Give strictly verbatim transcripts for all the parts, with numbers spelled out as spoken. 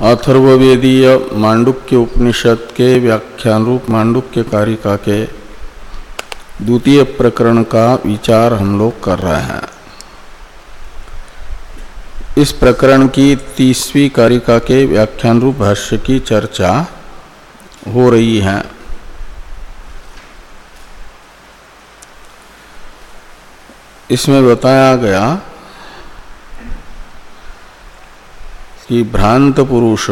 अथर्ववेदीय मांडुक्य उपनिषद के व्याख्यान रूप मांडुक्य कारिका के द्वितीय प्रकरण का विचार हम लोग कर रहे हैं। इस प्रकरण की तीसवीं कारिका के व्याख्यान रूप भाष्य की चर्चा हो रही है। इसमें बताया गया कि भ्रांत पुरुष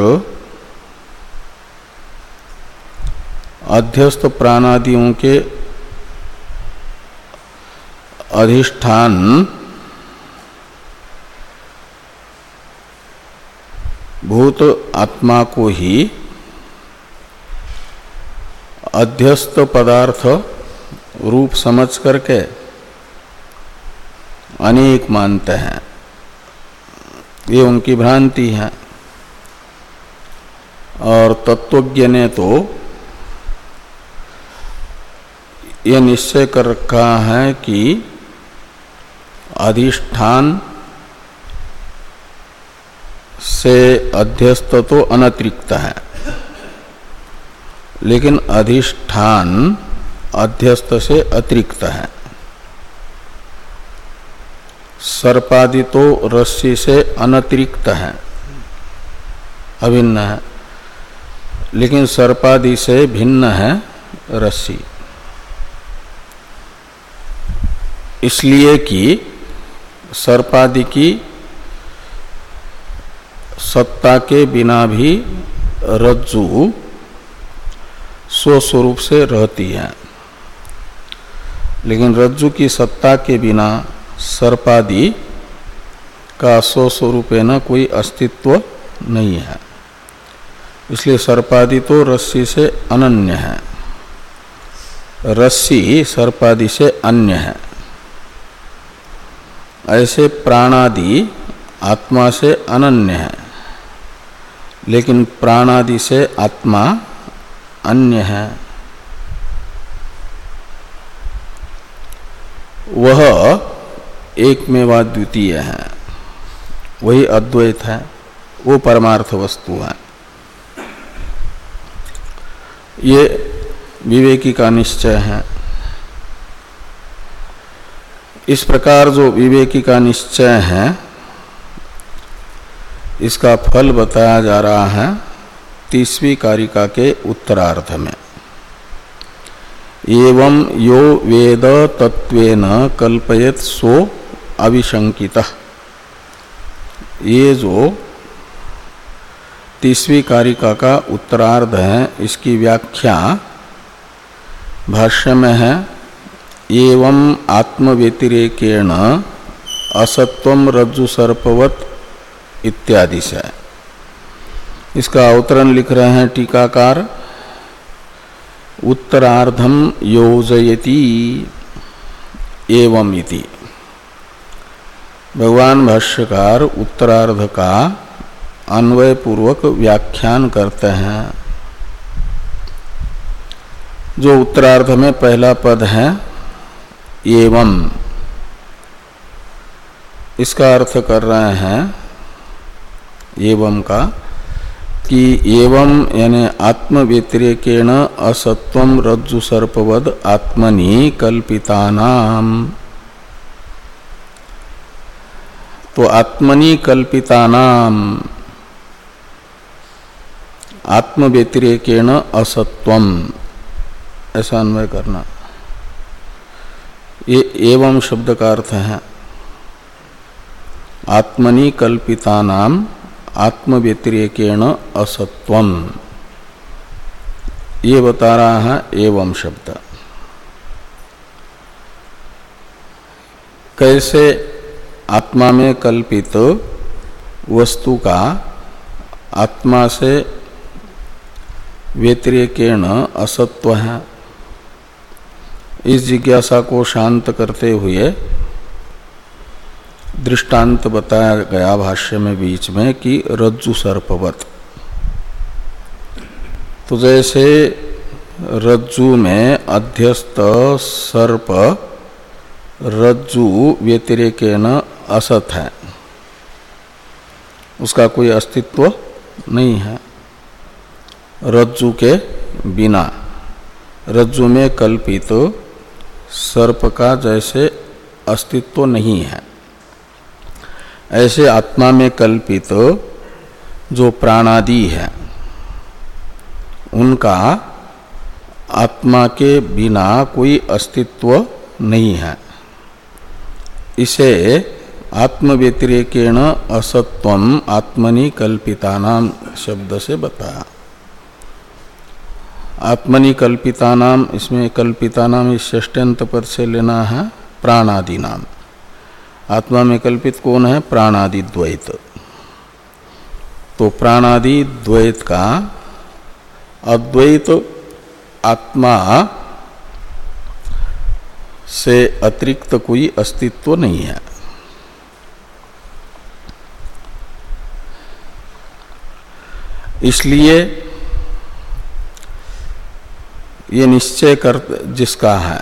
अध्यस्त प्राणादियों के अधिष्ठान भूत आत्मा को ही अध्यस्त पदार्थ रूप समझ करके अनेक मानते हैं। ये उनकी भ्रांति है। और तत्वज्ञ ने तो ये निश्चय कर रखा है कि अधिष्ठान से अध्यस्त तो अनतिरिक्त है, लेकिन अधिष्ठान अध्यस्त से अतिरिक्त है। सर्पादि तो रस्सी से अनतिरिक्त है, अभिन्न है, लेकिन सर्पादि से भिन्न है रस्सी। इसलिए कि सर्पादि की सत्ता के बिना भी रज्जु स्वस्वरूप से रहती है, लेकिन रज्जु की सत्ता के बिना सर्पादि का स्वस्वरूपेण कोई अस्तित्व नहीं है। इसलिए सर्पादि तो रस्सी से अनन्य है, रस्सी सर्पादि से अन्य है। ऐसे प्राणादि आत्मा से अनन्य है, लेकिन प्राणादि से आत्मा अन्य है। वह एकमेवा द्वितीय है, वही अद्वैत है, वो परमार्थ वस्तु है। ये विवेकी का निश्चय है। इस प्रकार जो विवेकी का निश्चय है, इसका फल बताया जा रहा है तीसवीं कारिका के उत्तरार्ध में। एवं यो वेद तत्वेन कल्पयेत सो अविशंकितः। ये जो तीसवीं कारिका का उत्तरार्ध है, इसकी व्याख्या भाष्य में है एवं आत्मव्यतिरेकेण असत्वम रज्जु सर्पवत इत्यादि से। इसका अवतरण लिख रहे हैं टीकाकार, उत्तरार्धम योजयति एवं इति। भगवान भाष्यकार उत्तरार्ध का अन्वय पूर्वक व्याख्यान करते हैं। जो उत्तरार्ध में पहला पद है एवं, इसका अर्थ कर रहे हैं एवं का कि एवं यानी आत्म व्यतिरेकेण असत्वम रज्जु सर्पवद आत्मनि कल्पितानाम। तो आत्मनि कल्पितानाम, आत्म व्यतिरेकेण असत्वम, ऐसा अन्वय करना। ये एवं शब्द का अर्थ है आत्मनि कल्पितानाम आत्म व्यतिरेकेण असत्वम। ये बता रहा है एवं शब्द। कैसे आत्मा में कल्पित वस्तु का आत्मा से व्यतिरेकेण असत्व है, इस जिज्ञासा को शांत करते हुए दृष्टांत बताया गया भाष्य में बीच में कि रज्जु सर्पवत। तो जैसे रज्जु में अध्यस्त सर्प रज्जु व्यतिरेकेण असत है, उसका कोई अस्तित्व नहीं है रज्जु के बिना। रज्जु में कल्पित सर्प का जैसे अस्तित्व नहीं है, ऐसे आत्मा में कल्पित जो प्राणादि है उनका आत्मा के बिना कोई अस्तित्व नहीं है। इसे आत्मव्यतिरेकेण असत्वम आत्मनि कल्पितानाम शब्द से बताया। आत्मनि कल्पितानाम, इसमें कल्पितानाम इस षष्ठ्यंत पद से लेना है प्राणादि नाम। आत्मा में कल्पित कौन है? प्राणादि द्वैत। तो प्राणादि द्वैत का अद्वैत आत्मा से अतिरिक्त कोई अस्तित्व नहीं है। इसलिए ये निश्चय कर जिसका है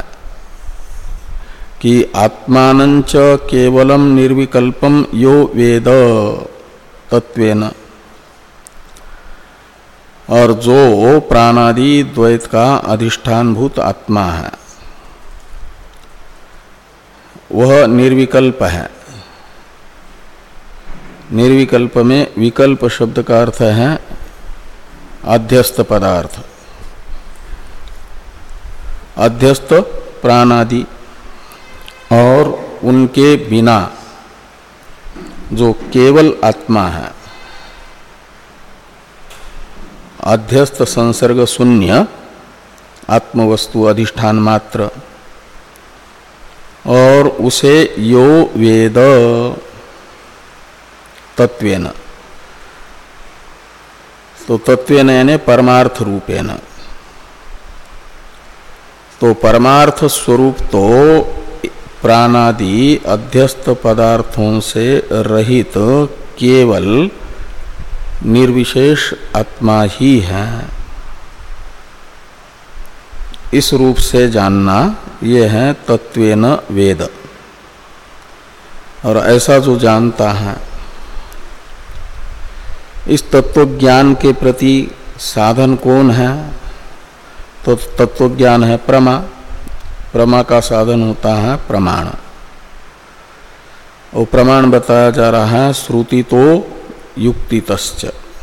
कि आत्मानं च केवलम निर्विकल्पम यो वेद तत्वेन, और जो प्राणादि द्वैत का अधिष्ठानभूत आत्मा है वह निर्विकल्प है। निर्विकल्प में विकल्प शब्द का अर्थ है अध्यस्त पदार्थ। अध्यस्त प्राणादि और उनके बिना जो केवल आत्मा है, अध्यस्त संसर्ग शून्य आत्मवस्तु अधिष्ठान मात्र, और उसे यो वेद तत्वेन, तो तत्वेन यानी परमार्थ रूपेण। तो परमार्थ स्वरूप तो प्राणादि अध्यस्त पदार्थों से रहित केवल निर्विशेष आत्मा ही है। इस रूप से जानना यह है तत्वेन वेद। और ऐसा जो जानता है, इस तत्व ज्ञान के प्रति साधन कौन है? तो तत्व ज्ञान है प्रमा। प्रमा का साधन होता है प्रमाण। और प्रमाण बताया जा रहा है श्रुति तो युक्तितश्च,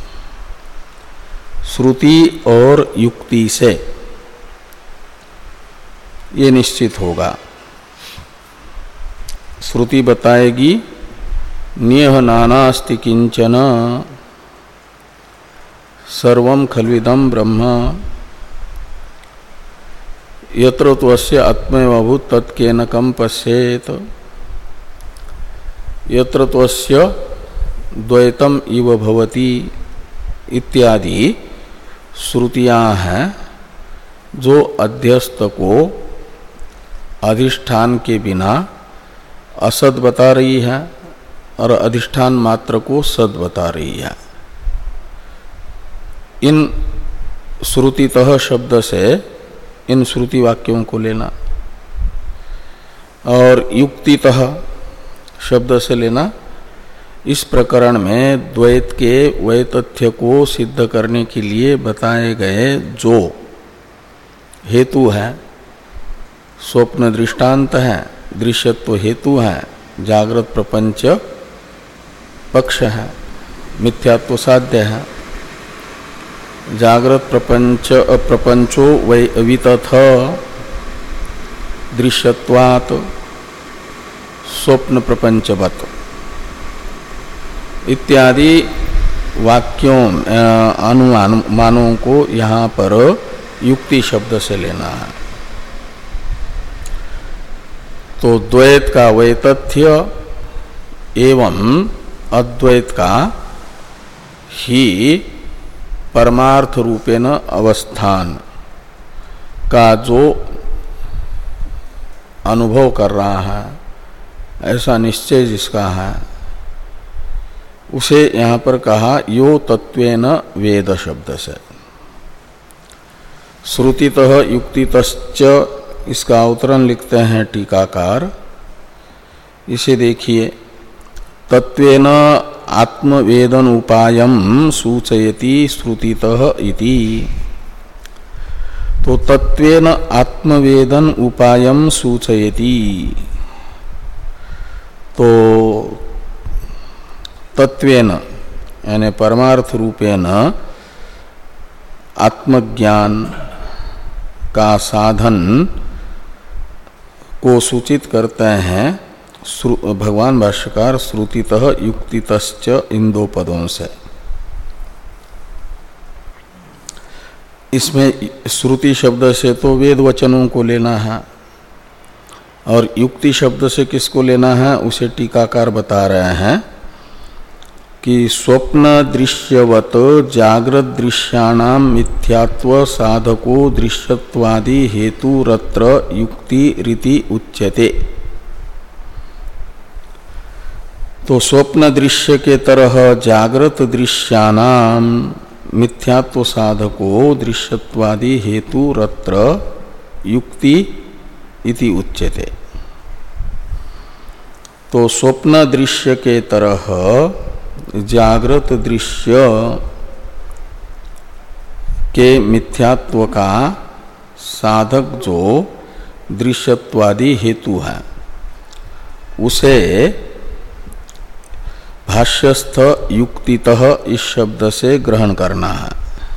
श्रुति और युक्ति से ये निश्चित होगा। श्रुति बताएगी नियह नानास्ति किंचन सर्वं खल्विदं ब्रह्म यत्र त्वस्य आत्मैवभूत तत्केन कं पश्येत यत्र त्वस्य द्वैतम इव भवति इत्यादि श्रुतियां हैं जो अध्यस्त को अधिष्ठान के बिना असत बता रही है और अधिष्ठान मात्र को सद बता रही है। इन श्रुतितः शब्द से इन श्रुति वाक्यों को लेना और युक्तितः शब्द से लेना। इस प्रकरण में द्वैत के वैतथ्य को सिद्ध करने के लिए बताए गए जो हेतु है, स्वप्न दृष्टांत है, दृश्यत्व हेतु है, जागृत प्रपंच पक्ष है, मिथ्यात्व साध्य है। जागृत प्रपंच प्रपंचो वै वितथ दृश्यत्वात् स्वप्न प्रपंचवत् इत्यादि वाक्यों अनुमानों को यहाँ पर युक्ति शब्द से लेना है। तो द्वैत का वैतथ्य एवं अद्वैत का ही परमार्थ रूपेण अवस्थान का जो अनुभव कर रहा है, ऐसा निश्चय जिसका है, उसे यहाँ पर कहा यो तत्वेन वेद शब्द से। श्रुतितः युक्तितश्च इसका अवतरण लिखते हैं टीकाकार। इसे देखिए, तत्वेन आत्मवेदन उपायम सूचयति श्रुतितः इति। तो तत्वेन आत्मवेदन उपायम सूचयति, तो तत्वेन यानी परमार्थ रूपेण आत्मज्ञान का साधन को सूचित करते हैं भगवान भाष्यकार श्रुतितः युक्तितश्च इन दो पदों से। इसमें श्रुति शब्द से तो वेद वचनों को लेना है और युक्ति शब्द से किसको लेना है उसे टीकाकार बता रहे हैं कि स्वप्न दृश्यवत जागृत दृश्याणाम मिथ्यात्व साधको दृश्यत्वादि हेतुरत्र युक्ति रीति उच्यते। तो स्वप्न दृश्य के तरह जागृत दृश्यानाम मिथ्यात्व साधको दृश्यत्वादि हेतुरत्र युक्ति इति उच्यते। तो स्वप्न दृश्य के तरह जागृत दृश्य के मिथ्यात्व का साधक जो दृश्यत्वादि हेतु है उसे भाष्यस्थ युक्तितः इस शब्द से ग्रहण करना है,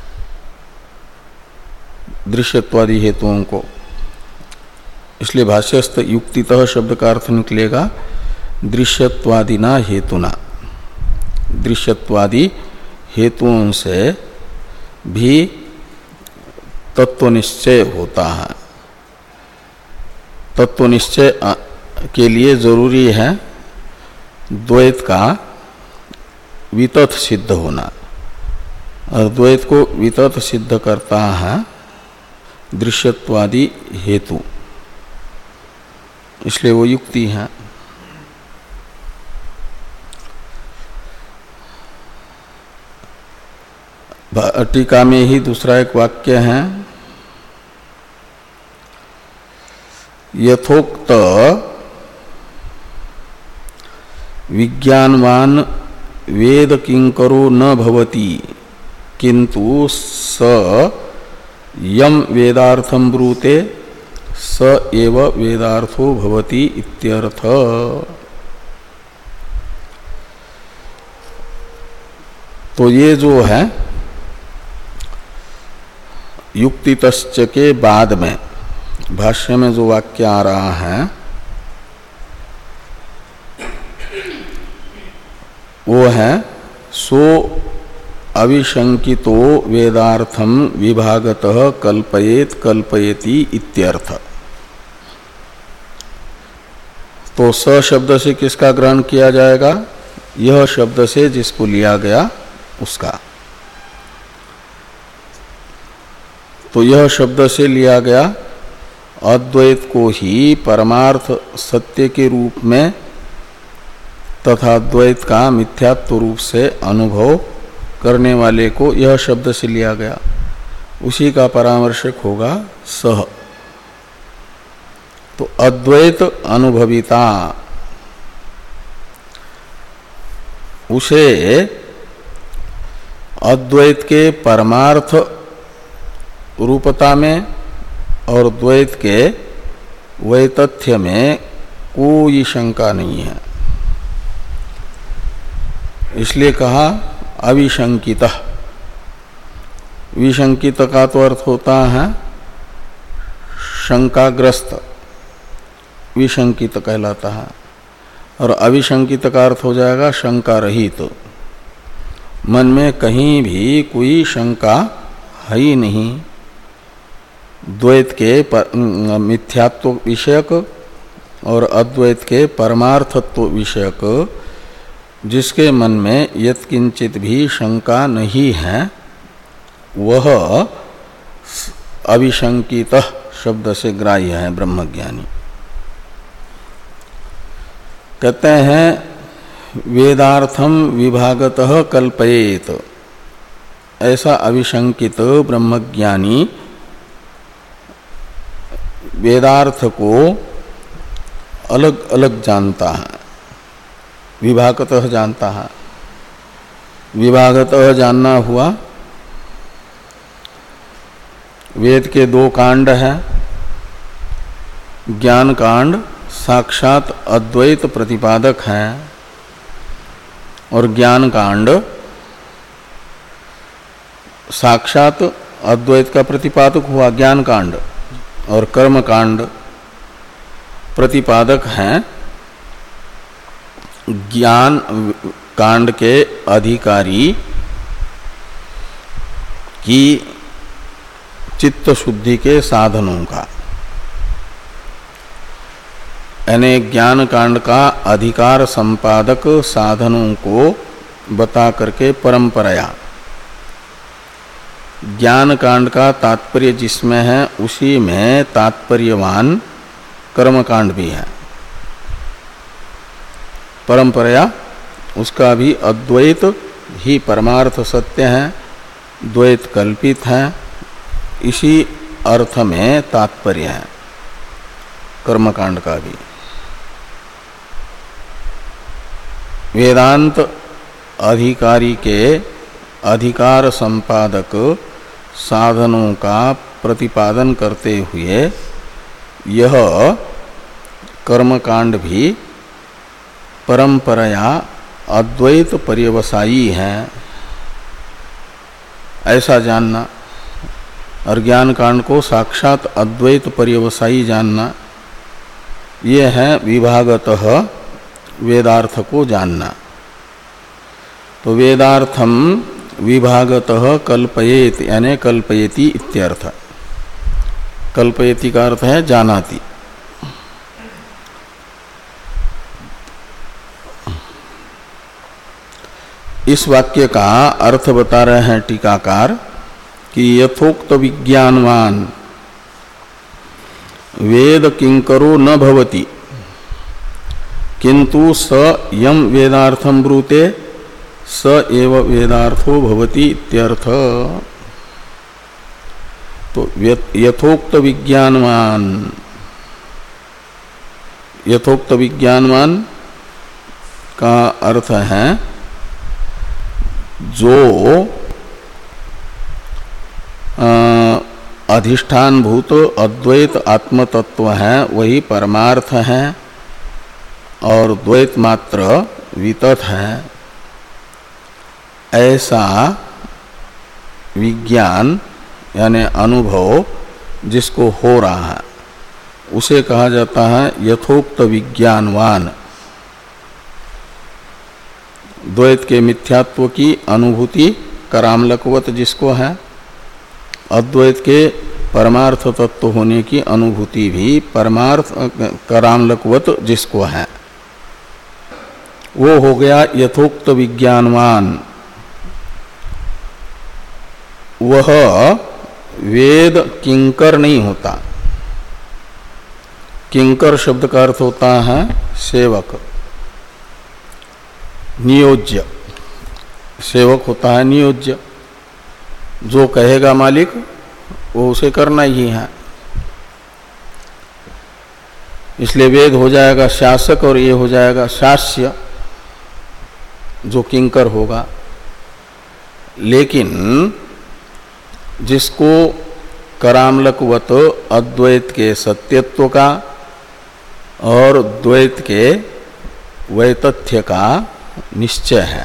दृश्यत्वादि हेतुओं को। इसलिए भाष्यस्थ युक्तितः शब्द का अर्थ निकलेगा दृश्यत्वादिना हेतुना। दृश्यत्वादि हेतुओं से भी तत्वनिश्चय होता है। तत्वनिश्चय के लिए जरूरी है द्वैत का वितथ सिद्ध होना, और द्वैत को वितथ सिद्ध करता है दृश्यत्वादि हेतु, इसलिए वो युक्ति है। टीका में ही दूसरा एक वाक्य है, यथोक्त विज्ञानवान वेद किंकरो न भवति किंतु स यम वेदार्थम ब्रूते स एव वेदार्थो भवति इत्यर्थ। तो ये जो है युक्तितश्च के बाद में भाष्य में जो वाक्य आ रहा है वो है सो अविशंकितो वेदार्थम विभागतः कल्पयेत कल्पयति इत्यर्थ। तो स शब्द से किसका ग्रहण किया जाएगा? यह शब्द से जिसको लिया गया उसका। तो यह शब्द से लिया गया अद्वैत को ही परमार्थ सत्य के रूप में तथा द्वैत का मिथ्यात्व रूप से अनुभव करने वाले को यह शब्द से लिया गया, उसी का परामर्शक होगा सह। तो अद्वैत अनुभविता उसे अद्वैत के परमार्थ रूपता में और द्वैत के वैतथ्य में कोई शंका नहीं है, इसलिए कहा अविशंकितः। विशंकित का तो अर्थ होता है शंकाग्रस्त, विशंकित कहलाता है, और अविशंकित का अर्थ हो जाएगा शंका रहित। तो मन में कहीं भी कोई शंका है ही नहीं। द्वैत के मिथ्यात्व विषयक और अद्वैत के परमार्थत्व विषयक जिसके मन में यत्किंचित भी शंका नहीं है वह अविशंकित शब्द से ग्राह्य है ब्रह्मज्ञानी। कहते हैं वेदार्थम विभागतः कल्पयेत, ऐसा अविशंकित ब्रह्मज्ञानी वेदार्थ को अलग अलग जानता है, विभागतः जानता है। विभागतः जानना हुआ वेद के दो कांड हैं। ज्ञान कांड साक्षात अद्वैत प्रतिपादक है और ज्ञान कांड साक्षात अद्वैत का प्रतिपादक हुआ ज्ञान कांड, और कर्म कांड प्रतिपादक हैं ज्ञान कांड के अधिकारी की चित्त शुद्धि के साधनों का। यानी ज्ञान कांड का अधिकार संपादक साधनों को बता करके परंपराया ज्ञान कांड का तात्पर्य जिसमें है उसी में तात्पर्यवान कर्म कांड भी है। परंपराया उसका भी अद्वैत ही परमार्थ सत्य है, द्वैत कल्पित है, इसी अर्थ में तात्पर्य है कर्म कांड का भी। वेदांत अधिकारी के अधिकार संपादक साधनों का प्रतिपादन करते हुए यह कर्मकांड भी परंपराया अद्वैत पर्यवसायी है ऐसा जानना, और ज्ञान कांड को साक्षात अद्वैत पर्यवसायी जानना, ये है विभागतः वेदार्थ को जानना। तो वेदार्थम विभागतः कल्पयेत यानी कल्पयति इत्यर्थ। कल्पयति का अर्थ है जानाति। इस वाक्य का अर्थ बता रहे हैं टीकाकार कि यथोक्त विज्ञानवान वेद किंकरो न भवति किंतु स यम वेदार्थम ब्रूते स एव वेदार्थो भवति इत्यर्थ। तो यथोक्त विज्ञानवान, यथोक्त विज्ञानवान का अर्थ है जो अधिष्ठान भूत अद्वैत आत्मतत्व है वही परमार्थ है और द्वैत मात्र वितत है, ऐसा विज्ञान यानी अनुभव जिसको हो रहा है उसे कहा जाता है यथोक्त विज्ञानवान। द्वैत के मिथ्यात्व की अनुभूति करामलकवत जिसको है, अद्वैत के परमार्थ तत्व होने की अनुभूति भी परमार्थ करामलकवत जिसको है, वो हो गया यथोक्त विज्ञानवान। वह वेद किंकर नहीं होता। किंकर शब्द का अर्थ होता है सेवक, नियोज्य। सेवक होता है नियोज्य, जो कहेगा मालिक वो उसे करना ही है। इसलिए वेद हो जाएगा शासक और ये हो जाएगा शास्य, जो किंकर होगा। लेकिन जिसको करामलकवत अद्वैत के सत्यत्व का और द्वैत के वैतथ्य का निश्चय है,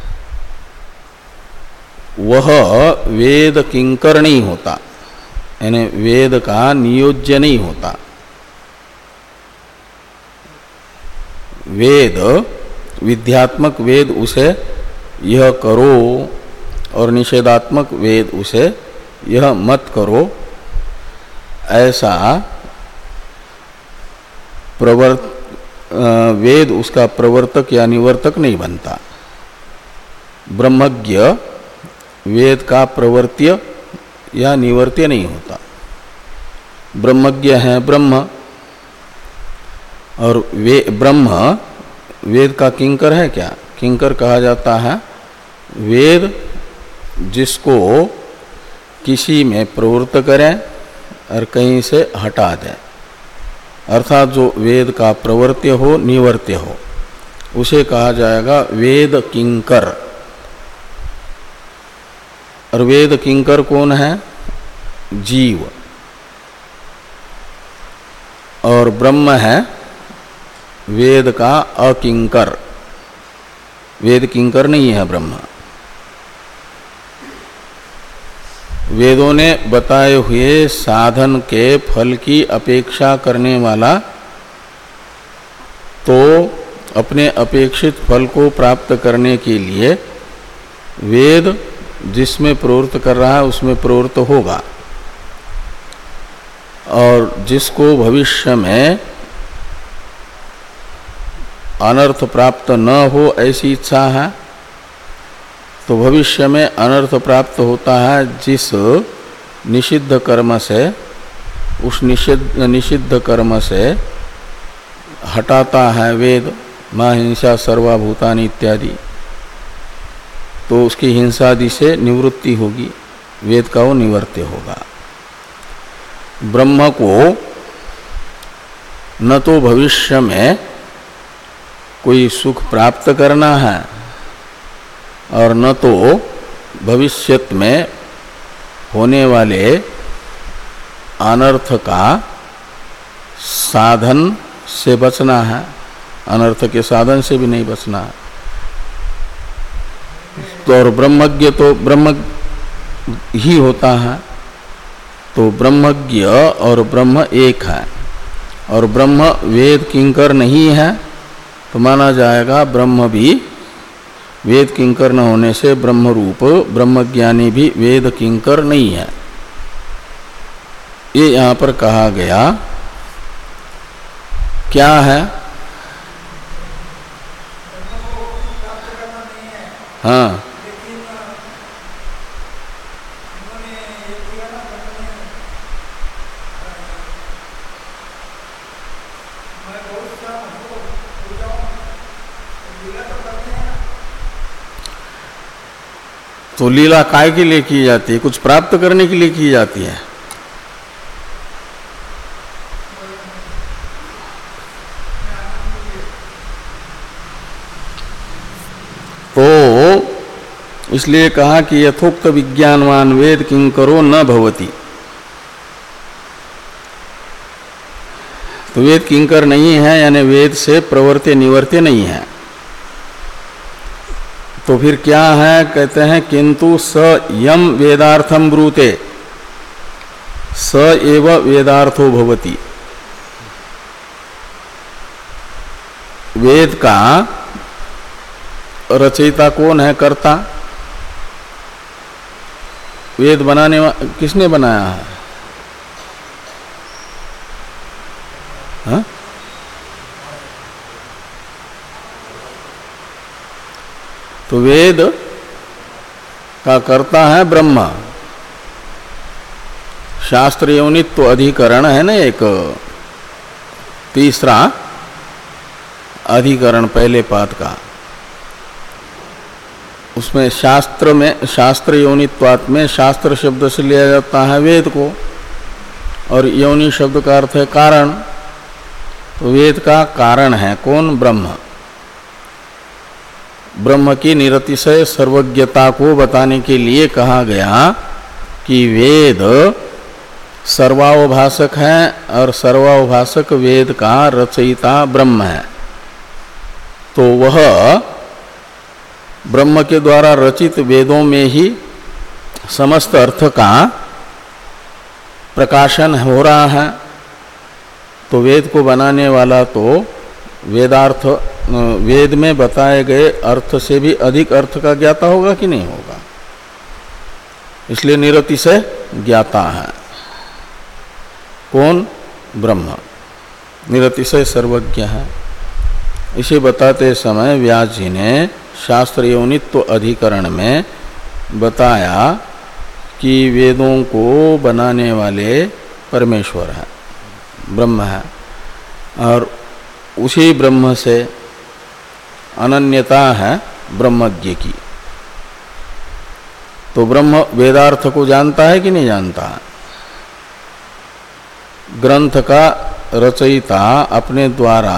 वह वेद किंकर नहीं होता, यानी वेद का नियोज्य नहीं होता। वेद विध्यात्मक वेद उसे यह करो और निषेधात्मक वेद उसे यह मत करो, ऐसा प्रवर्त वेद उसका प्रवर्तक या निवर्तक नहीं बनता। ब्रह्मज्ञ वेद का प्रवर्त्य या निवर्त्य नहीं होता। ब्रह्मज्ञ है ब्रह्म, और वे ब्रह्म वेद का किंकर है क्या? किंकर कहा जाता है वेद जिसको किसी में प्रवृत्त करें और कहीं से हटा दें, अर्थात जो वेद का प्रवर्त्य हो निवर्त्य हो, उसे कहा जाएगा वेद किंकर। और वेद किंकर कौन है? जीव। और ब्रह्म है वेद का अकिंकर। वेद किंकर नहीं है ब्रह्म। वेदों ने बताए हुए साधन के फल की अपेक्षा करने वाला तो अपने अपेक्षित फल को प्राप्त करने के लिए वेद जिसमें प्रवृत्त कर रहा है उसमें प्रवृत्त होगा, और जिसको भविष्य में अनर्थ प्राप्त न हो ऐसी इच्छा है तो भविष्य में अनर्थ प्राप्त होता है जिस निषिद्ध कर्म से, उस निषिद्ध निषिद्ध कर्म से हटाता है वेद, मां हिंसा सर्वभूतानि इत्यादि, तो उसकी हिंसादि से निवृत्ति होगी, वेद का वो निवर्त्य होगा। ब्रह्म को न तो भविष्य में कोई सुख प्राप्त करना है और न तो भविष्यत में होने वाले अनर्थ का साधन से बचना है, अनर्थ के साधन से भी नहीं बचना है। तो और ब्रह्मज्ञ तो ब्रह्म ही होता है, तो ब्रह्मज्ञ और ब्रह्म एक है, और ब्रह्म वेद किंकर नहीं है तो माना जाएगा ब्रह्म भी वेद किंकर न होने से ब्रह्म रूप ब्रह्मज्ञानी भी वेद किंकर नहीं है। ये यहाँ पर कहा गया क्या है? हाँ, तो लीला काय के लिए की जाती है? कुछ प्राप्त करने के लिए की जाती है। तो इसलिए कहा कि यथोक्त विज्ञानवान वेद किंकरो न भवति। तो वेद किंकर नहीं है, यानी वेद से प्रवर्त्य निवर्त्य नहीं है। तो फिर क्या है? कहते हैं किंतु स यम वेदार्थम ब्रूते स एव वेदार्थो भवति। वेद का रचयिता कौन है? कर्ता। वेद बनाने वाला किसने बनाया है? हा? तो वेद का कर्ता है ब्रह्मा। शास्त्र योनित्व अधिकरण है ना, एक तीसरा अधिकरण पहले पाद का, उसमें शास्त्र में शास्त्र योनित्वात् में शास्त्र शब्द से लिया जाता है वेद को, और योनि शब्द का अर्थ है कारण। तो वेद का कारण है कौन? ब्रह्म। ब्रह्म की निरतिशय सर्वज्ञता को बताने के लिए कहा गया कि वेद सर्वावभाषक है, और सर्वावभाषक वेद का रचयिता ब्रह्म है। तो वह ब्रह्म के द्वारा रचित वेदों में ही समस्त अर्थ का प्रकाशन हो रहा है। तो वेद को बनाने वाला तो वेदार्थ वेद में बताए गए अर्थ से भी अधिक अर्थ का ज्ञाता होगा कि नहीं होगा? इसलिए निरतिशय ज्ञाता है कौन? ब्रह्म निरतिशय सर्वज्ञ है। इसे बताते समय व्यास जी ने शास्त्र योनित्व अधिकरण में बताया कि वेदों को बनाने वाले परमेश्वर है, ब्रह्म है, और उसी ब्रह्म से अनन्यता है ब्रह्मज्ञ की। तो ब्रह्म वेदार्थ को जानता है कि नहीं जानता? ग्रंथ का रचयिता अपने द्वारा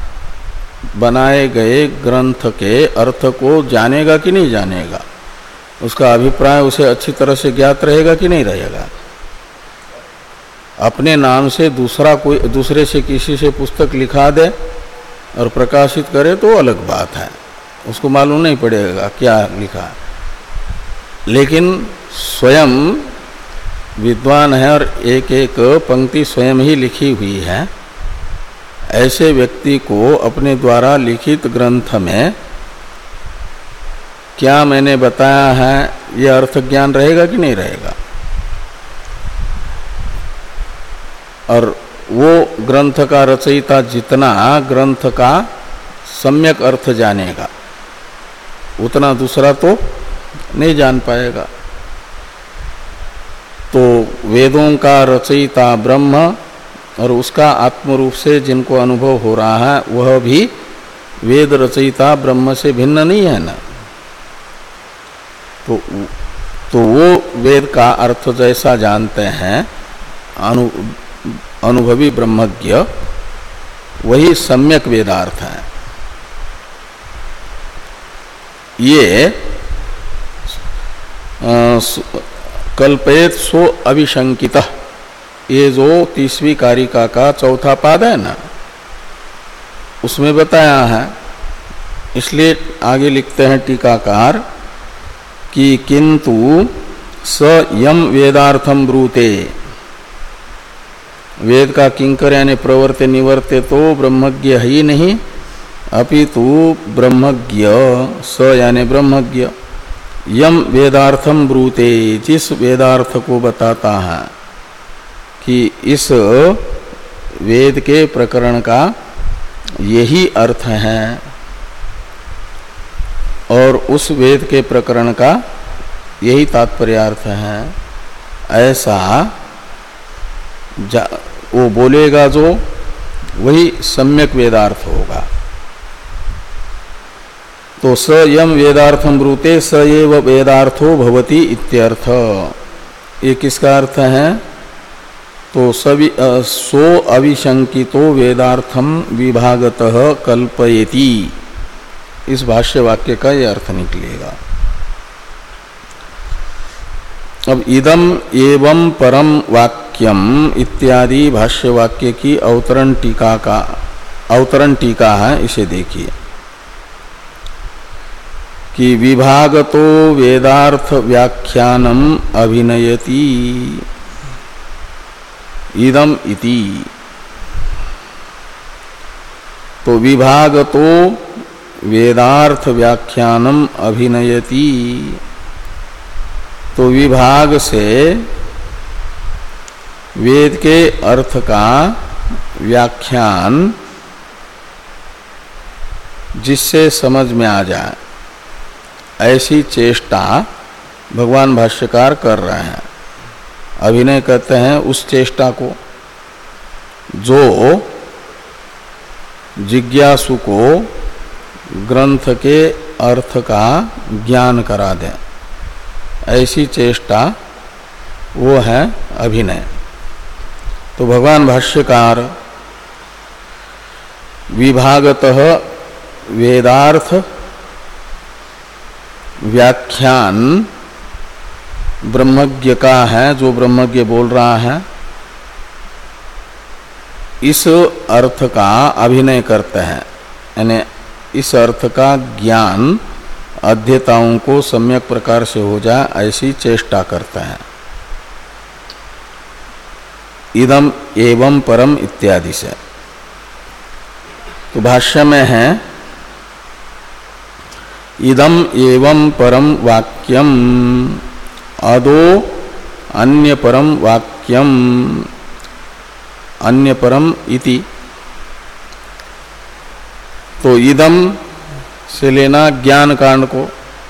बनाए गए ग्रंथ के अर्थ को जानेगा कि नहीं जानेगा? उसका अभिप्राय उसे अच्छी तरह से ज्ञात रहेगा कि नहीं रहेगा। अपने नाम से दूसरा कोई दूसरे से किसी से पुस्तक लिखा दे और प्रकाशित करे तो अलग बात है, उसको मालूम नहीं पड़ेगा क्या लिखा। लेकिन स्वयं विद्वान है और एक एक पंक्ति स्वयं ही लिखी हुई है, ऐसे व्यक्ति को अपने द्वारा लिखित ग्रंथ में क्या मैंने बताया है यह अर्थ ज्ञान रहेगा कि नहीं रहेगा। और वो ग्रंथ का रचयिता जितना ग्रंथ का सम्यक अर्थ जानेगा उतना दूसरा तो नहीं जान पाएगा। तो वेदों का रचयिता ब्रह्म और उसका आत्मरूप से जिनको अनुभव हो रहा है वह भी वेद रचयिता ब्रह्म से भिन्न नहीं है ना। तो तो वो वेद का अर्थ जैसा जानते हैं अनु अनुभवी ब्रह्मज्ञ, वही सम्यक वेदार्थ है। ये कल्पयेत सो अविशंकितः, ये जो तीसवीं कारिका का चौथा पाद है ना, उसमें बताया है। इसलिए आगे लिखते हैं टीकाकार कि किंतु स यम वेदार्थम ब्रूते, वेद का किंकर यानी प्रवर्ते निवर्ते तो ब्रह्मज्ञ ही नहीं, अपितु ब्रह्मज्ञ स यानी ब्रह्मज्ञ यम वेदार्थम ब्रूते, जिस वेदार्थ को बताता है कि इस वेद के प्रकरण का यही अर्थ है और उस वेद के प्रकरण का यही तात्पर्यार्थ है, ऐसा वो बोलेगा जो वही सम्यक वेदार्थ होगा। तो स यम वेदार्थम ब्रूते स एव वेदार्थो भवति इत्यर्थ। ये किसका अर्थ है? तो सवि सो अविशंकितो वेदार्थम विभागतः कल्पयति, इस भाष्य वाक्य का यह अर्थ निकलेगा। अब इदम एवं परम वाक्यम इत्यादि भाष्य वाक्य की अवतरण टीका का अवतरण टीका है, इसे देखिए कि विभागतो वेदार्थ व्याख्यानम अभिनयति इदम इति। तो विभागतो वेदार्थ व्याख्यानम अभिनयति, तो विभाग से वेद के अर्थ का व्याख्यान जिससे समझ में आ जाए, ऐसी चेष्टा भगवान भाष्यकार कर रहे हैं। अभिनय कहते हैं उस चेष्टा को जो जिज्ञासु को ग्रंथ के अर्थ का ज्ञान करा दें, ऐसी चेष्टा वो है अभिनय। तो भगवान भाष्यकार विभागतः वेदार्थ व्याख्यान ब्रह्मज्ञ का है, जो ब्रह्मज्ञ बोल रहा है, इस अर्थ का अभिनय करते हैं, यानी इस अर्थ का ज्ञान अध्येताओं को सम्यक प्रकार से हो जाए, ऐसी चेष्टा करते हैं। इदम एवं परम इत्यादि से। तो भाष्य में है इदम एवं परम वाक्यम अदो अन्य परम वाक्यम अन्य परम इति। तो इदम से लेना ज्ञान कांड को,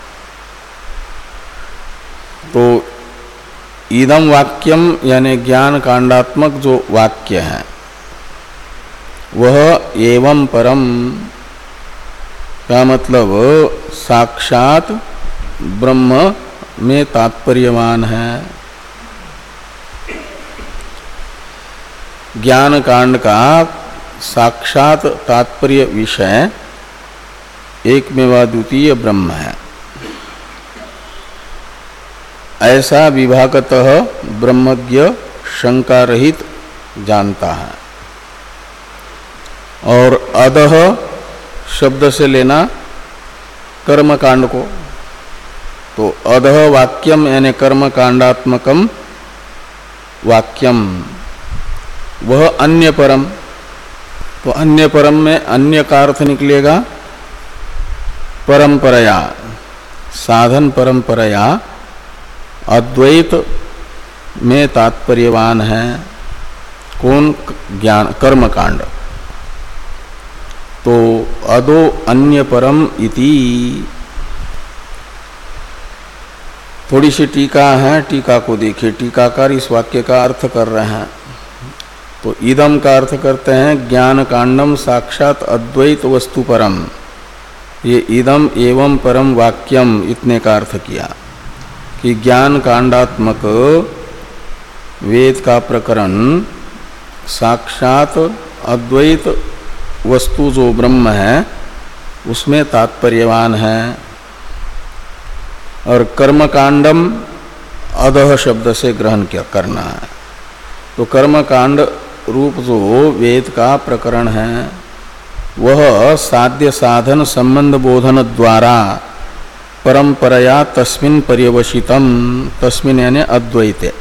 तो इदम वाक्यम यानी ज्ञान कांडात्मक जो वाक्य है वह एवं परम का मतलब साक्षात ब्रह्म में तात्पर्यवान है। ज्ञान कांड का साक्षात तात्पर्य विषय एकमेवाद्वितीय ब्रह्म है। ऐसा विभागतः ब्रह्मज्ञ शंका रहित जानता है। और अधः शब्द से लेना कर्म कांड को, तो अधः वाक्यम यानी कर्म कांडात्मकम वाक्यम, वह अन्य परम। तो अन्य परम में अन्य का अर्थ निकलेगा परंपराया, साधन परंपराया अद्वैत में तात्पर्यवान है। कौन? ज्ञान कर्म कांड। तो अदो अन्य परम इति। थोड़ी सी टीका है, टीका को देखिए। टीकाकार इस वाक्य का अर्थ कर रहे हैं। तो इदम का अर्थ करते हैं ज्ञान कांडम साक्षात अद्वैत वस्तु परम। ये इदम एवं परम वाक्यम इतने का अर्थ किया कि ज्ञान कांडात्मक वेद का प्रकरण साक्षात अद्वैत वस्तु जो ब्रह्म है उसमें तात्पर्यवान है। और कर्म कांडम अधः शब्द से ग्रहण क्या करना है। तो कर्म कांड रूप जो वेद का प्रकरण है वह साध्य साधन संबंध बोधन द्वारा परंपराया तस्मिन् पर्यवसितम, तस्मिन् यानी अद्वैते।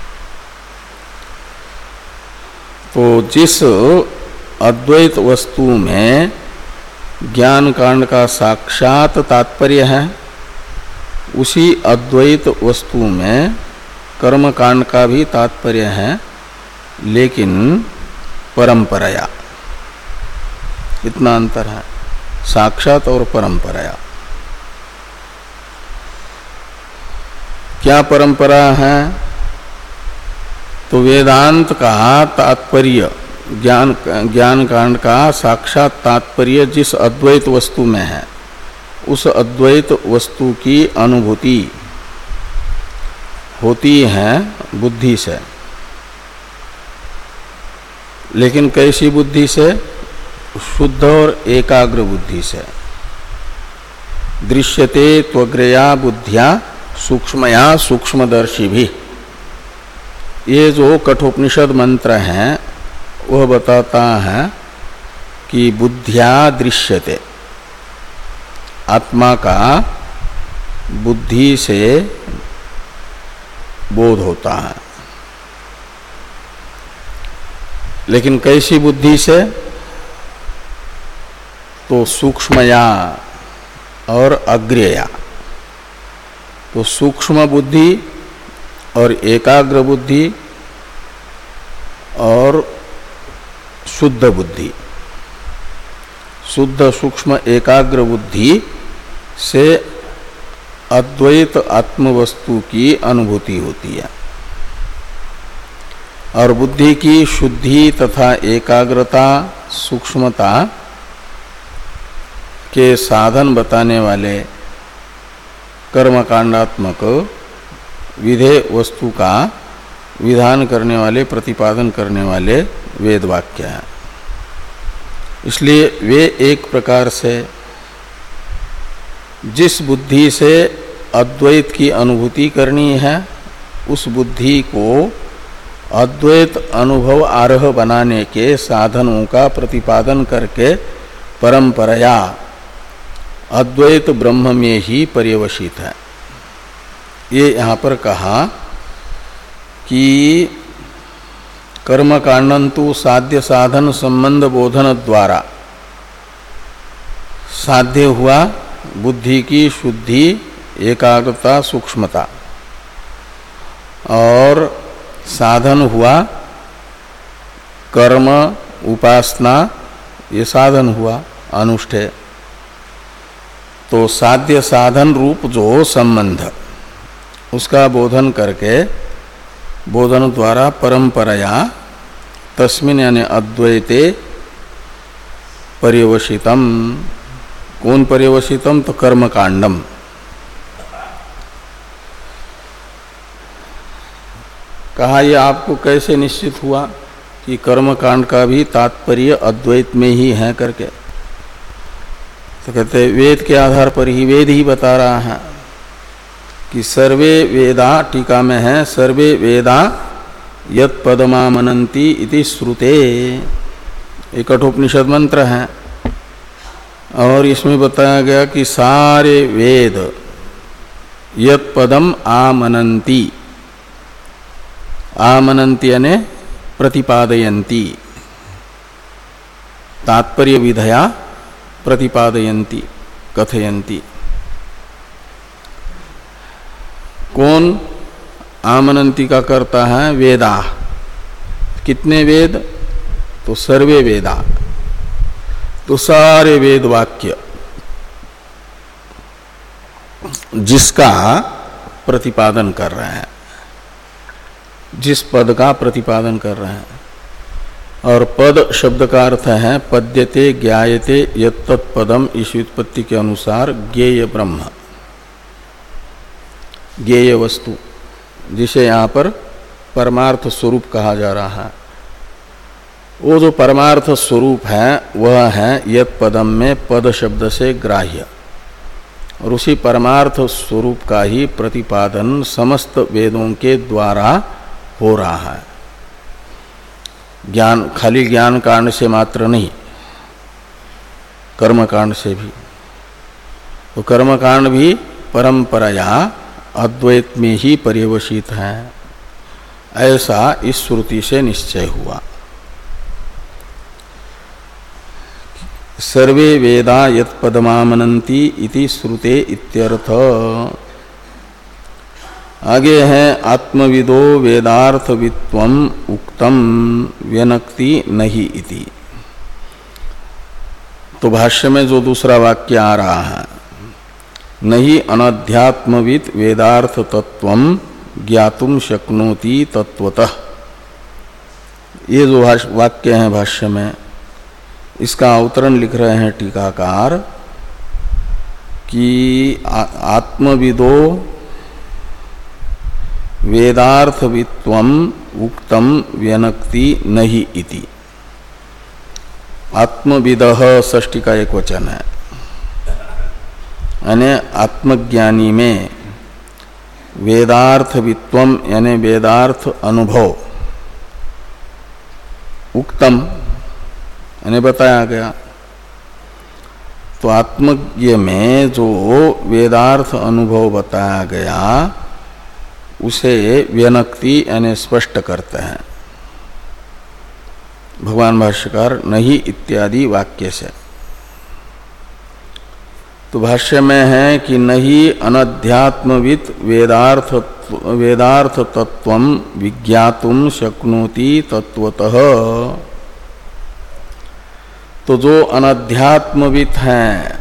तो जिस अद्वैत वस्तु में ज्ञान कांड का साक्षात तात्पर्य है, उसी अद्वैत वस्तु में कर्म कांड का भी तात्पर्य है, लेकिन परंपराया। इतना अंतर है, साक्षात और परंपराया। क्या परंपरा है? तो वेदांत का तात्पर्य, ज्ञान ज्ञान कांड का साक्षात तात्पर्य जिस अद्वैत वस्तु में है, उस अद्वैत वस्तु की अनुभूति होती है बुद्धि से। लेकिन कैसी बुद्धि से? शुद्ध और एकाग्र बुद्धि से। दृश्यते त्वग्रया बुद्धिया सूक्ष्मया सूक्ष्मदर्शी भी। ये जो कठोपनिषद मंत्र हैं वह बताता है कि बुद्धिया दृश्यते, आत्मा का बुद्धि से बोध होता है। लेकिन कैसी बुद्धि से? तो सूक्ष्मया और अग्र्यया। तो सूक्ष्म बुद्धि और एकाग्र बुद्धि और शुद्ध बुद्धि, शुद्ध सूक्ष्म एकाग्र बुद्धि से अद्वैत आत्मवस्तु की अनुभूति होती है। और बुद्धि की शुद्धि तथा एकाग्रता सूक्ष्मता के साधन बताने वाले कर्मकांडात्मक विधेय वस्तु का विधान करने वाले, प्रतिपादन करने वाले वेद वाक्य हैं। इसलिए वे एक प्रकार से जिस बुद्धि से अद्वैत की अनुभूति करनी है, उस बुद्धि को अद्वैत अनुभव आरह बनाने के साधनों का प्रतिपादन करके परंपराया अद्वैत ब्रह्म में ही पर्यवसित है। ये यहाँ पर कहा कि कर्म कांडंतु साध्य साधन संबंध बोधन द्वारा साध्य हुआ बुद्धि की शुद्धि, एकाग्रता, सूक्ष्मता, और साधन हुआ कर्म, उपासना, ये साधन हुआ अनुष्ठेय। तो साध्य साधन रूप जो संबंध, उसका बोधन करके बोधन द्वारा परंपराया तस्मिन् यानी अद्वैते पर्यवसितम। कौन पर्यवसितम? तो कर्म कांडम। कहा यह आपको कैसे निश्चित हुआ कि कर्म कांड का भी तात्पर्य अद्वैत में ही है करके? तो कहते वेद के आधार पर ही, वेद ही बता रहा है। कि सर्वे वेदा, टीका में है, सर्वे वेदा यत् पदमामनन्ति इति श्रुते, एक कठोपनिषद मंत्र है। और इसमें बताया गया कि सारे वेद यत् पदम आमनन्ति, आमनन्ति यानी प्रतिपादयन्ति, तात्पर्य विधया प्रतिपादयन्ति, कथयन्ति। कौन आमनन्ति का करता है? वेदा। कितने वेद? तो सर्वे वेदा, तो सारे वेद वाक्य जिसका प्रतिपादन कर रहे हैं, जिस पद का प्रतिपादन कर रहे हैं। और पद शब्द का अर्थ है पद्यते ज्ञायते यत्तत् पदम, इस व्युत्पत्ति के अनुसार ज्ञेय ब्रह्म, ज्ञेय वस्तु, जिसे यहाँ पर परमार्थ स्वरूप कहा जा रहा है। वो जो परमार्थ स्वरूप है वह है यत् पदम में पद शब्द से ग्राह्य, और उसी परमार्थ स्वरूप का ही प्रतिपादन समस्त वेदों के द्वारा हो रहा है। ज्ञान, खाली ज्ञान कांड से मात्र नहीं, कर्म कांड से भी। तो कर्म कांड भी परंपराया अद्वैत में ही पर्यवसित है, ऐसा इस श्रुति से निश्चय हुआ। सर्वे वेदा यत् पदमामनन्ति इति श्रुते इत्यर्थ। आगे है आत्मविदो वेदार्थवित्वम उक्तम व्यनक्ति नहीं इति। तो भाष्य में जो दूसरा वाक्य आ रहा है, नहीं अनध्यात्मविद वेदार्थ तत्वम ज्ञातुम शक्नोति तत्वतः, ये जो वाक्य है भाष्य में, इसका अवतरण लिख रहे हैं टीकाकार कि आत्मविदो वेदार्थवित्वम उक्तम व्यनक्ति नहीं इति। आत्मविदः षष्ठी का एक वचन है, यानी आत्मज्ञानी में वेदार्थवित्वम यानी वेदार्थ अनुभव, उक्तम यानी बताया गया। तो आत्मज्ञ में जो वेदार्थ अनुभव बताया गया उसे व्यनक्ति यानी स्पष्ट करते हैं भगवान भाष्यकार नहीं इत्यादि वाक्य से। तो भाष्य में है कि नहीं अनध्यात्मविद वेदार्थ वेदार्थ तत्वम विज्ञातुम शक्नोति तत्वतः। तो जो अनध्यात्मविद हैं,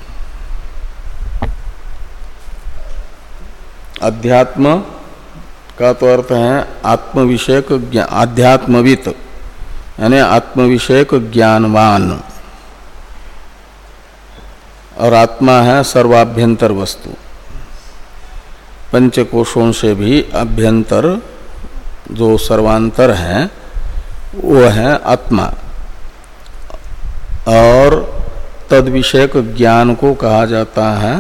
अध्यात्म का तो अर्थ है आत्म विषयक ज्ञान, आध्यात्मविद यानी आत्म विषयक ज्ञानवान, और आत्मा है सर्वाभ्यंतर वस्तु, पंचकोशों से भी अभ्यंतर जो सर्वांतर है वो है आत्मा। और तद विषयक ज्ञान को कहा जाता है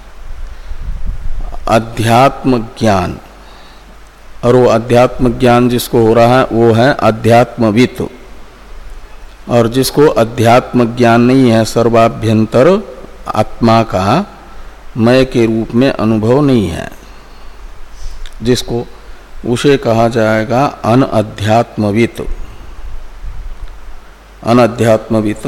अध्यात्म ज्ञान, और वो अध्यात्म ज्ञान जिसको हो रहा है वो है अध्यात्मविद। और जिसको अध्यात्म ज्ञान नहीं है, सर्वाभ्यंतर आत्मा का मय के रूप में अनुभव नहीं है, जिसको उसे कहा जाएगा अनअध्यात्मविद, अनअध्यात्मविद।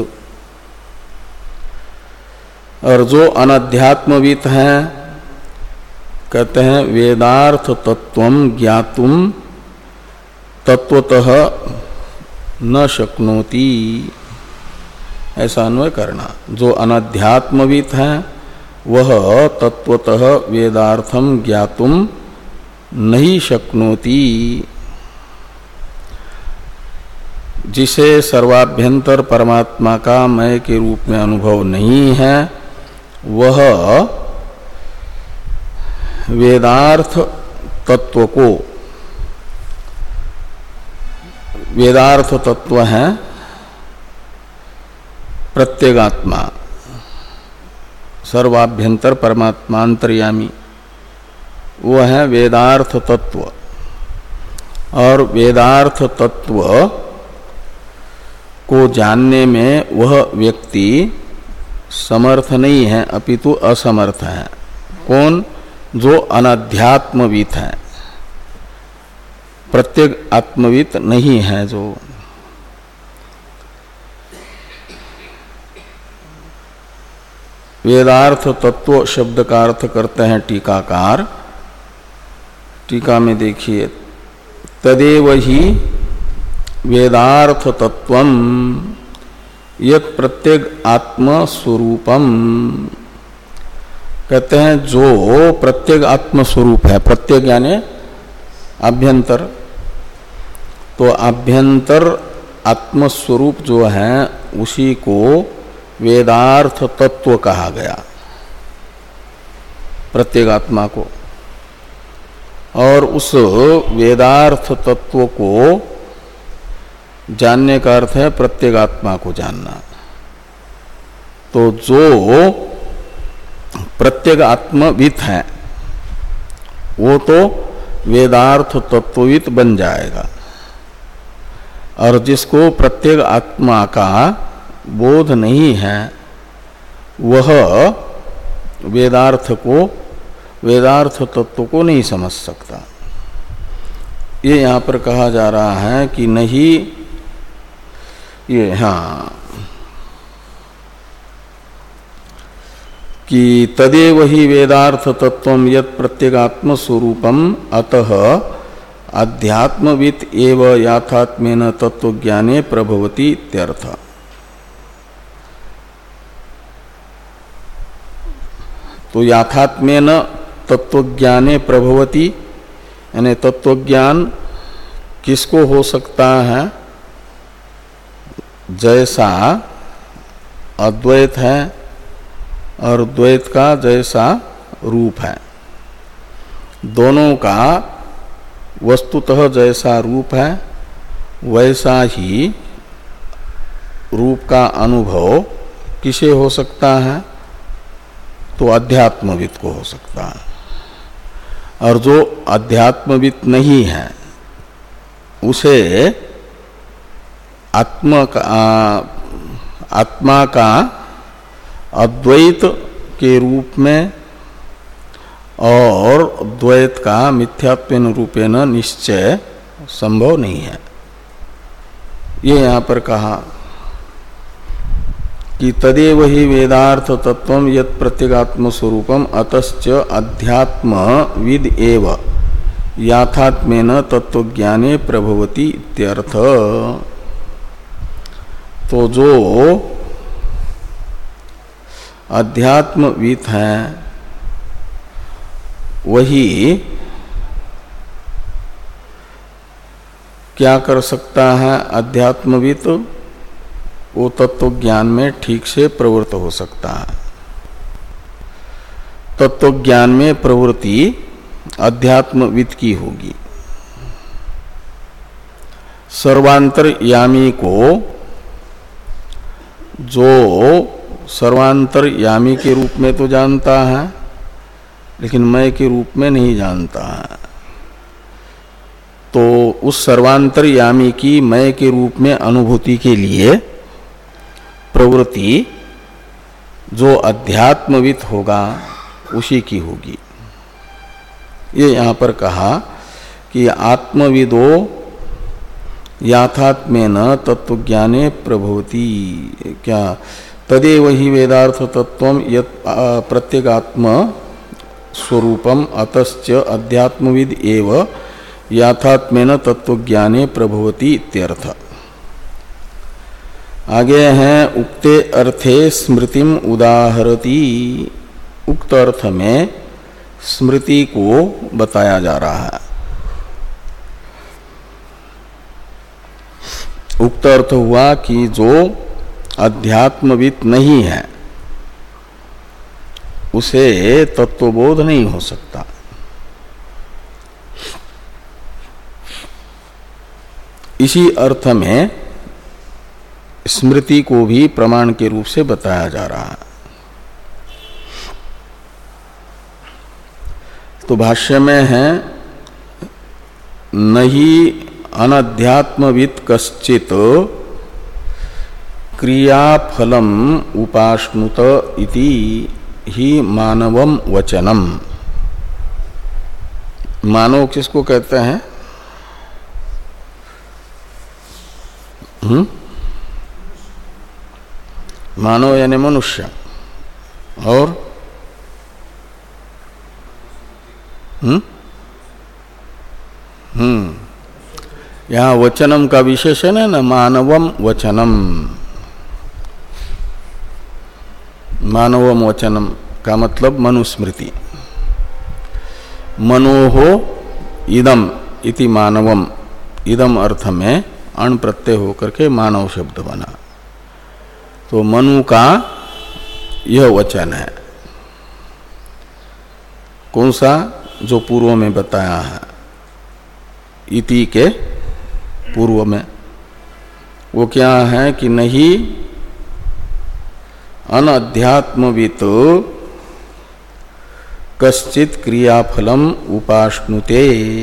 और जो अनध्यात्मविद हैं कहते हैं वेदार्थ तत्वम ज्ञातुम तत्वतः न शक्नोति, ऐसा अन्वय करना। जो अनध्यात्मविद हैं वह तत्वतः वेदार्थम ज्ञातुम नहीं शक्नोति, जिसे सर्वाभ्यंतर परमात्मा का मय के रूप में अनुभव नहीं है वह वेदार्थ तत्व को, वेदार्थ तत्व है प्रत्यगात्मा, सर्वाभ्यंतर परमात्मा अंतर्यामी, वो है वेदार्थ तत्व, और वेदार्थ तत्व को जानने में वह व्यक्ति समर्थ नहीं है, अपितु असमर्थ है। कौन? जो अनाध्यात्मविद है, प्रत्येक आत्मविद नहीं है। जो वेदार्थ तत्व शब्द का अर्थ करते हैं टीकाकार। टीका में देखिए, तदेव ही वेदार्थ तत्वम यत् प्रत्येक आत्म स्वरूपम। कहते हैं जो प्रत्येक आत्म स्वरूप है, प्रत्येक यानी आभ्यंतर, तो आभ्यंतर आत्मस्वरूप जो है उसी को वेदार्थ तत्व कहा गया, प्रत्येक आत्मा को। और उस वेदार्थ तत्व को जानने का अर्थ है प्रत्येक आत्मा को जानना। तो जो प्रत्येक आत्मविद है वो तो वेदार्थ तत्वविद बन जाएगा, और जिसको प्रत्येक आत्मा का बोध नहीं है वह वेदार्थ को, वेदार्थ तत्व को नहीं समझ सकता। ये यहाँ पर कहा जा रहा है कि नहीं, ये हाँ, कि तदेव ही वेदार्थ तत्वम यत् प्रत्येगात्म स्वरूपम अतः अध्यात्मवित् एव याथात्मेन तत्वज्ञाने प्रभवति इत्यर्थ। तो याथात्मेन तत्वज्ञाने प्रभवति यानी तत्वज्ञान किसको हो सकता है? जैसा अद्वैत है और द्वैत का जैसा रूप है, दोनों का वस्तुतः जैसा रूप है वैसा ही रूप का अनुभव किसे हो सकता है? तो अध्यात्मविद को हो सकता है। और जो अध्यात्मविद नहीं है उसे आत्मा का आत्मा का अद्वैत के रूप में और द्वैत का मिथ्यात्वेन रूपेण निश्चय संभव नहीं है। ये यहाँ पर कहा कि तदेव ही वेदार्थ तत्वम यत् प्रत्यगात्म स्वरूपम अतश्च अध्यात्म विद एव याथात्मेन तत्वज्ञाने प्रभवति इत्यर्थ। तो जो अध्यात्मविद है वही क्या कर सकता है? अध्यात्मविद वो तत्व ज्ञान में ठीक से प्रवृत्त हो सकता है। तत्व ज्ञान में प्रवृत्ति अध्यात्मविद की होगी। सर्वांतरयामी को जो सर्वांतरयामी के रूप में तो जानता है लेकिन मैं के रूप में नहीं जानता है, तो उस सर्वांतरयामी की मैं के रूप में अनुभूति के लिए प्रवृत्ति जो अध्यात्मविद होगा उसी की होगी। ये यहाँ पर कहा कि आत्मविदो याथात्मेन तत्वज्ञाने प्रभवति। क्या? तदेव ही वेदार्थ तत्वम यत् प्रत्यगात्म स्वरूपम अतश्च अध्यात्मविद एव याथात्मेन तत्वज्ञाने प्रभवति इत्यर्थ। आगे हैं उक्ते अर्थे स्मृतिम उदाहरति। उक्त अर्थ में स्मृति को बताया जा रहा है। उक्त अर्थ हुआ कि जो अध्यात्मविद नहीं है उसे तत्वबोध नहीं हो सकता। इसी अर्थ में स्मृति को भी प्रमाण के रूप से बताया जा रहा है। तो भाष्य में है नहीं अनध्यात्मवित् कश्चित क्रियाफलम उपाश्नुत इति ही मानवम वचनम। मानव किसको कहते हैं? हम्म मानव यानी मनुष्य। और हम्म हम्म यहाँ वचनम का विशेषण है ना, मानवम वचनम। मानवम वचनम का मतलब मनुस्मृति। मनोहो इदम इति मानवम, इदम अर्थ में अण प्रत्यय होकर के मानव शब्द बना। तो मनु का यह वचन है। कौन सा? जो पूर्व में बताया है, इति के पूर्व में। वो क्या है कि नहीं अनध्यात्मवित् कश्चित क्रियाफलम उपाश्नुते,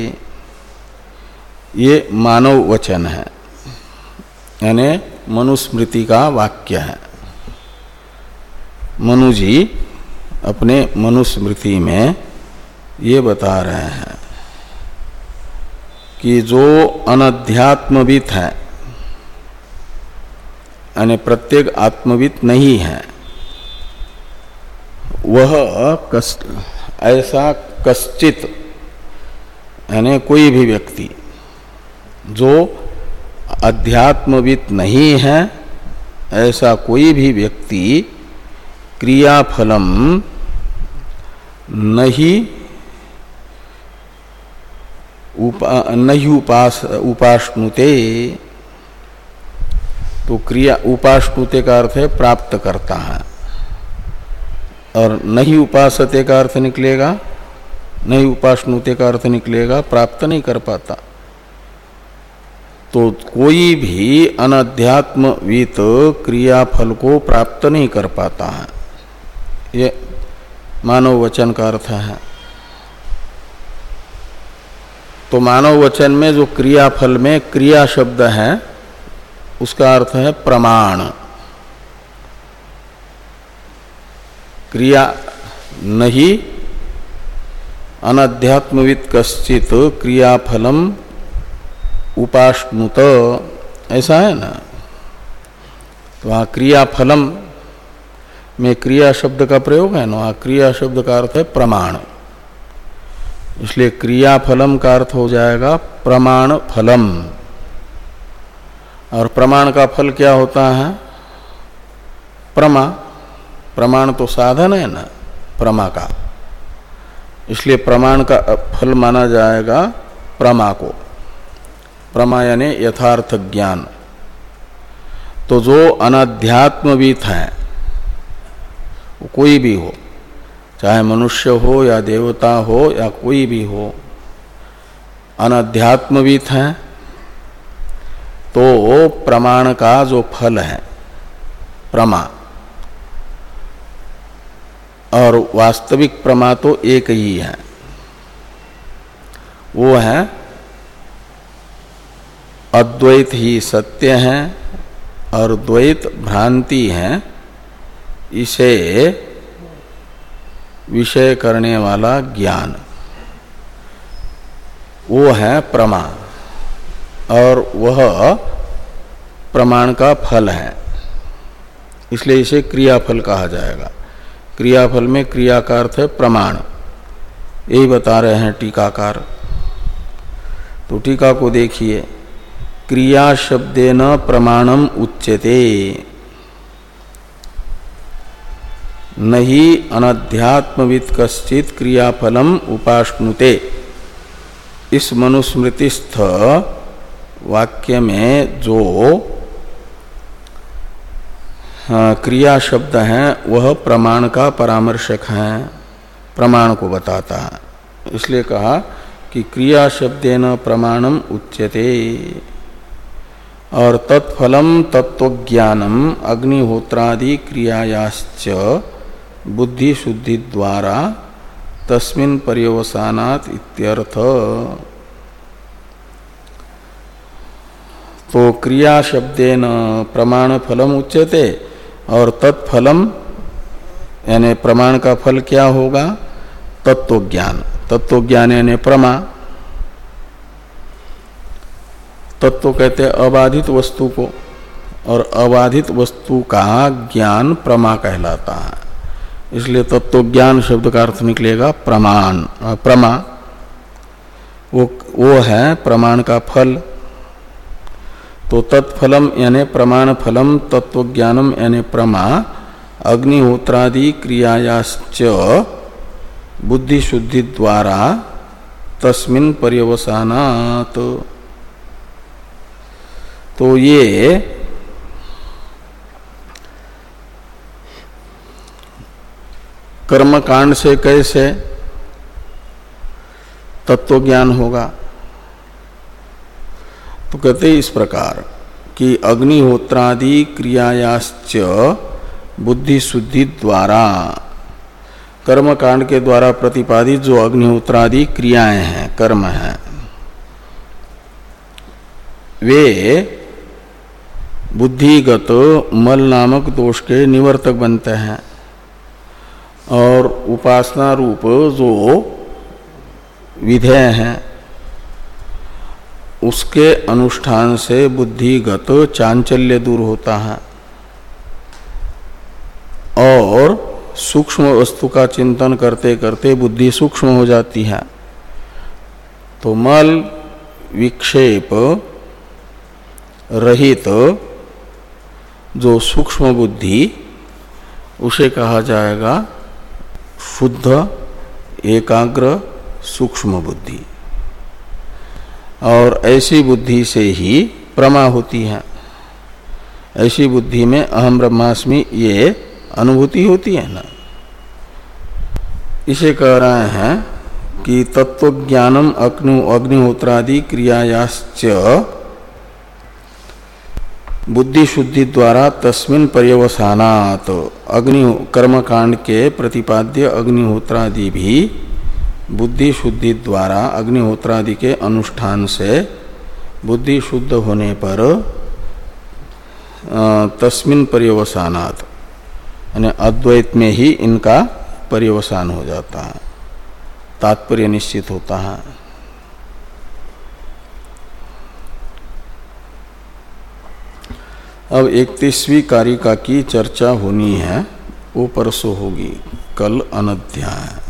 ये मानव वचन है, यानी मनुस्मृति का वाक्य है। मनु जी अपने मनुस्मृति में ये बता रहे हैं कि जो अनध्यात्मवित् है, यानी प्रत्येक आत्मवित् नहीं है, वह कस, ऐसा कश्चित यानी कोई भी व्यक्ति जो अध्यात्मवित् नहीं है, ऐसा कोई भी व्यक्ति क्रियाफलम नहीं उपा नहीं उपास उपाश्नुते। तो क्रिया उपाश्नुते का अर्थ है प्राप्त करता है, और नहीं उपासते का अर्थ निकलेगा, नहीं उपाश्नुते का अर्थ निकलेगा प्राप्त नहीं कर पाता। तो कोई भी अनध्यात्मवित् क्रियाफल को प्राप्त नहीं कर पाता है, ये मानव वचन का अर्थ है। तो मानव वचन में जो क्रियाफल में क्रिया शब्द है, उसका अर्थ है प्रमाण। क्रिया नहीं अनध्यात्मवित् कश्चित क्रियाफलम उपाश्नुत, ऐसा है ना। तो वहाँ क्रियाफलम में क्रिया शब्द का प्रयोग है ना, वहाँ क्रिया शब्द का अर्थ है प्रमाण। इसलिए क्रियाफलम का अर्थ हो जाएगा प्रमाण फलम। और प्रमाण का फल क्या होता है? प्रमा। प्रमाण तो साधन है ना प्रमा का, इसलिए प्रमाण का फल माना जाएगा प्रमा को। प्रमा यानी यथार्थ ज्ञान। तो जो अनाध्यात्मवित् है, वो कोई भी हो, चाहे मनुष्य हो या देवता हो या कोई भी हो, अनाध्यात्मवित् है, तो प्रमाण का जो फल है प्रमा, और वास्तविक प्रमा तो एक ही है, वो है अद्वैत ही सत्य है और द्वैत भ्रांति है, इसे विषय करने वाला ज्ञान, वो है प्रमा, और वह प्रमाण का फल है। इसलिए इसे क्रियाफल कहा जाएगा। क्रियाफल में क्रिया का अर्थ है प्रमाण, यही बता रहे हैं टीकाकार। तो टीका को देखिए, क्रिया शब्देन प्रमाणम उच्यते, नहीं अनध्यात्मवित् कश्चित क्रियाफलम उपाश्नुते। इस मनुस्मृतिस्थ वाक्य में जो क्रिया शब्द है वह प्रमाण का परामर्शक है, प्रमाण को बताता है। इसलिए कहा कि क्रिया शब्देन प्रमाणम उच्यते। और तत्फलम तत्वज्ञानम अग्निहोत्रादि क्रियायाश्च बुद्धि शुद्धि द्वारा तस्मिन् पर्यवसानात् इत्यर्थ। तो क्रिया शब्देन प्रमाण फलम उच्यते और तत्फलम यानी प्रमाण का फल क्या होगा? तत्वज्ञान। तत्वज्ञान यानी प्रमा। तत्व कहते हैं अबाधित वस्तु को, और अबाधित वस्तु का ज्ञान प्रमा कहलाता है। इसलिए तत्वज्ञान शब्द का अर्थ निकलेगा प्रमाण, प्रमा। वो वो है प्रमाण का फल। तो तत्फलम यानी प्रमाण फलम, तत्वज्ञानम यानी प्रमा, अग्निहोत्रादि क्रियायाश्च बुद्धि शुद्धि द्वारा तस्मिन् पर्यवसानात्। तो ये कर्मकांड से कैसे तत्वज्ञान होगा? तो कहते इस प्रकार कि अग्निहोत्रादि क्रियायाश्च बुद्धि शुद्धि द्वारा, कर्मकांड के द्वारा प्रतिपादित जो अग्निहोत्रादि क्रियाएं हैं, कर्म हैं, वे बुद्धिगत मल नामक दोष के निवर्तक बनते हैं, और उपासना रूप जो विधेय हैं उसके अनुष्ठान से बुद्धिगत चांचल्य दूर होता है, और सूक्ष्म वस्तु का चिंतन करते करते बुद्धि सूक्ष्म हो जाती है। तो मल विक्षेप रहित जो सूक्ष्म बुद्धि, उसे कहा जाएगा शुद्ध एकाग्र सूक्ष्म बुद्धि। और ऐसी बुद्धि से ही प्रमा होती है। ऐसी बुद्धि में अहम ब्रह्मास्मि ये अनुभूति होती है ना। इसे कह रहे हैं कि तत्वज्ञानम अग्नि अग्निहोत्रादि क्रियायाश्च बुद्धि शुद्धि द्वारा तस्मिन् पर्यवसानात्। अग्नि कर्मकांड के प्रतिपाद्य अग्निहोत्रादि भी बुद्धि शुद्धि द्वारा अग्निहोत्रादि के अनुष्ठान से बुद्धि शुद्ध होने पर तस्मिन् पर्यवसानात् यानी अद्वैत में ही इनका पर्यवसान हो जाता है, तात्पर्य निश्चित होता है। अब इकतीसवीं कारिका की चर्चा होनी है, वो परसों होगी, कल अनध्याय।